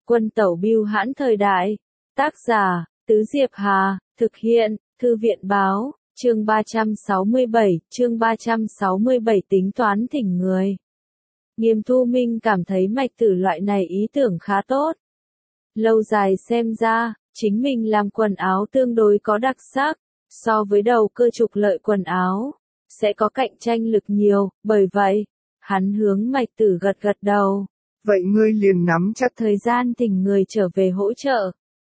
Quân tẩu bưu hãn thời đại. Tác giả, Tứ Diệp Hà, thực hiện, Thư viện báo, chương 367 tính toán thỉnh người. Nghiêm Thu Minh cảm thấy Mạch Tử loại này ý tưởng khá tốt. Lâu dài xem ra, chính mình làm quần áo tương đối có đặc sắc, so với đầu cơ trục lợi quần áo, sẽ có cạnh tranh lực nhiều, bởi vậy, hắn hướng Mạch Tử gật gật đầu. Vậy ngươi liền nắm chắc thời gian thỉnh người trở về hỗ trợ.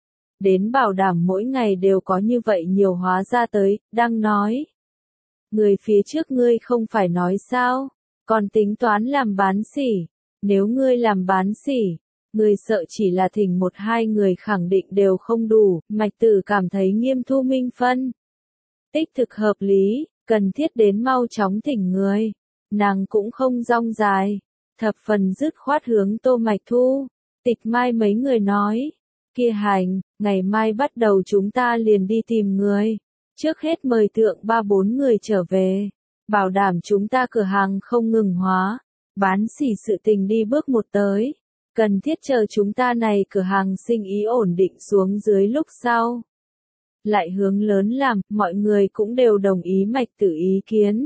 Đến bảo đảm mỗi ngày đều có như vậy nhiều hóa ra tới, đang nói. Người phía trước ngươi không phải nói sao, còn tính toán làm bán sỉ. Nếu ngươi làm bán sỉ, ngươi sợ chỉ là thỉnh một hai người khẳng định đều không đủ. Mạch Tử cảm thấy Nghiêm Thu Minh phân tích thực hợp lý, cần thiết đến mau chóng thỉnh người. Nàng cũng không rong dài, thập phần dứt khoát hướng Tô Mạch Thu, Tịch Mai mấy người nói. Kia hành, ngày mai bắt đầu chúng ta liền đi tìm người. Trước hết mời thượng 3-4 người trở về. Bảo đảm chúng ta cửa hàng không ngừng hóa. Bán sỉ sự tình đi bước một tới. Cần thiết chờ chúng ta này cửa hàng sinh ý ổn định xuống dưới lúc sau. Lại hướng lớn làm, mọi người cũng đều đồng ý Mạch Tử ý kiến.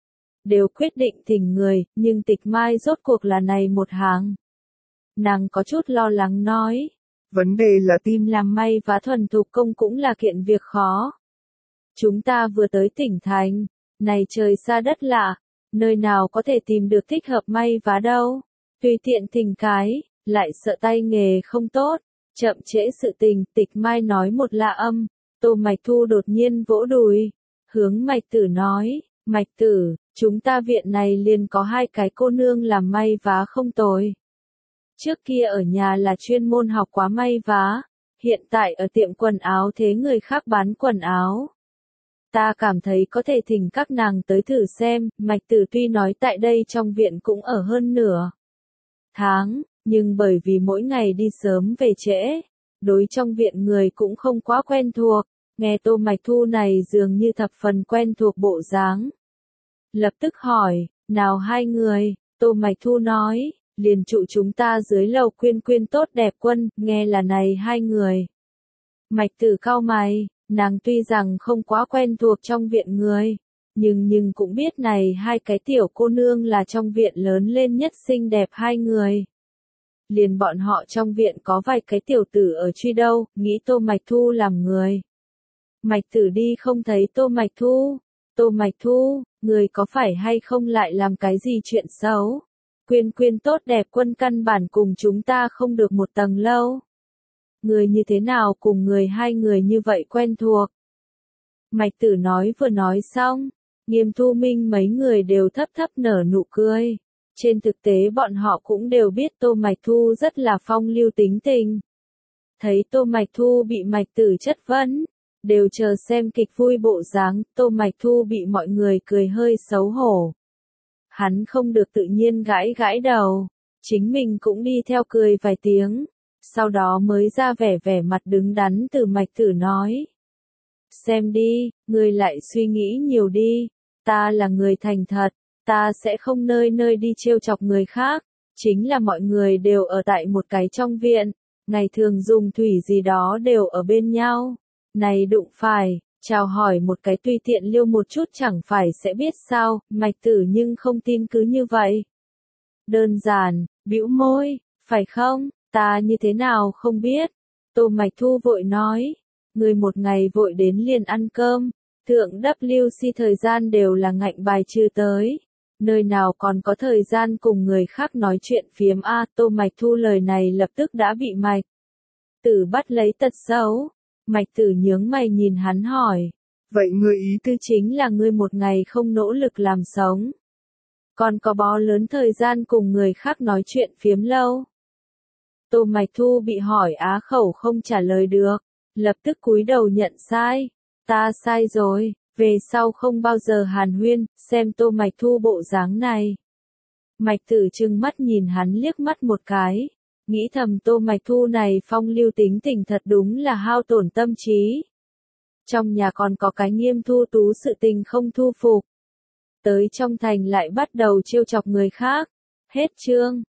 Đều quyết định thỉnh người, nhưng Tịch Mai rốt cuộc là này một hàng. Nàng có chút lo lắng nói. Vấn đề là tìm làm may vá thuần thục công cũng là kiện việc khó. Chúng ta vừa tới tỉnh thành, này trời xa đất lạ, nơi nào có thể tìm được thích hợp may vá đâu. Tùy tiện thỉnh cái, lại sợ tay nghề không tốt, chậm trễ sự tình. Tịch Mai nói một lạ âm, Tô Mạch Thu đột nhiên vỗ đùi, hướng Mạch Tử nói, Mạch Tử, chúng ta viện này liền có 2 cái cô nương làm may vá không tồi. Trước kia ở nhà là chuyên môn học quá may vá, hiện tại ở tiệm quần áo thế người khác bán quần áo. Ta cảm thấy có thể thỉnh các nàng tới thử xem. Mạch Tử tuy nói tại đây trong viện cũng ở hơn nửa tháng, nhưng bởi vì mỗi ngày đi sớm về trễ, đối trong viện người cũng không quá quen thuộc. Nghe Tô Mạch Thu này dường như thập phần quen thuộc bộ dáng. Lập tức hỏi, nào 2 người? Tô Mạch Thu nói, liền trụ chúng ta dưới lầu Quyên Quyên tốt đẹp quân, nghe là này 2 người. Mạch Tử cau mày, nàng tuy rằng không quá quen thuộc trong viện người, nhưng cũng biết này 2 cái tiểu cô nương là trong viện lớn lên nhất xinh đẹp 2 người. Liền bọn họ trong viện có vài cái tiểu tử ở truy đâu, nghĩ Tô Mạch Thu làm người. Mạch Tử đi không thấy Tô Mạch Thu. Tô Mạch Thu, người có phải hay không lại làm cái gì chuyện xấu? Quyên Quyên tốt đẹp quân căn bản cùng chúng ta không được một tầng lâu. Người như thế nào cùng người 2 người như vậy quen thuộc? Mạch Tử nói vừa nói xong, Nghiêm Thu Minh mấy người đều thấp thấp nở nụ cười. Trên thực tế bọn họ cũng đều biết Tô Mạch Thu rất là phong lưu tính tình. Thấy Tô Mạch Thu bị Mạch Tử chất vấn, đều chờ xem kịch vui bộ dáng. Tô Mạch Thu bị mọi người cười hơi xấu hổ. Hắn không được tự nhiên gãi gãi đầu, chính mình cũng đi theo cười vài tiếng, sau đó mới ra vẻ mặt đứng đắn từ Mạch Tử nói. Xem đi, ngươi lại suy nghĩ nhiều đi, ta là người thành thật, ta sẽ không nơi nơi đi trêu chọc người khác, chính là mọi người đều ở tại một cái trong viện, ngày thường dùng thủy gì đó đều ở bên nhau, này đụng phải. Chào hỏi một cái tùy tiện liêu một chút chẳng phải sẽ biết sao. Mạch Tử nhưng không tin cứ như vậy. Đơn giản, bĩu môi, phải không, ta như thế nào không biết. Tô Mạch Thu vội nói, người một ngày vội đến liền ăn cơm, thượng WC thời gian đều là ngạnh bài trừ tới. Nơi nào còn có thời gian cùng người khác nói chuyện phiếm a. Tô Mạch Thu lời này lập tức đã bị Mạch Tử bắt lấy tật xấu. Mạch Tử nhướng mày nhìn hắn hỏi. Vậy ngươi ý tư chính là ngươi một ngày không nỗ lực làm sống. Còn có bó lớn thời gian cùng người khác nói chuyện phiếm lâu. Tô Mạch Thu bị hỏi á khẩu không trả lời được. Lập tức cúi đầu nhận sai. Ta sai rồi, về sau không bao giờ hàn huyên, xem Tô Mạch Thu bộ dáng này. Mạch Tử trừng mắt nhìn hắn liếc mắt một cái. Nghĩ thầm Tô Mạch Thu này phong lưu tính tình thật đúng là hao tổn tâm trí. Trong nhà còn có cái Nghiêm Thu Tú sự tình không thu phục. Tới trong thành lại bắt đầu trêu chọc người khác. Hết chương.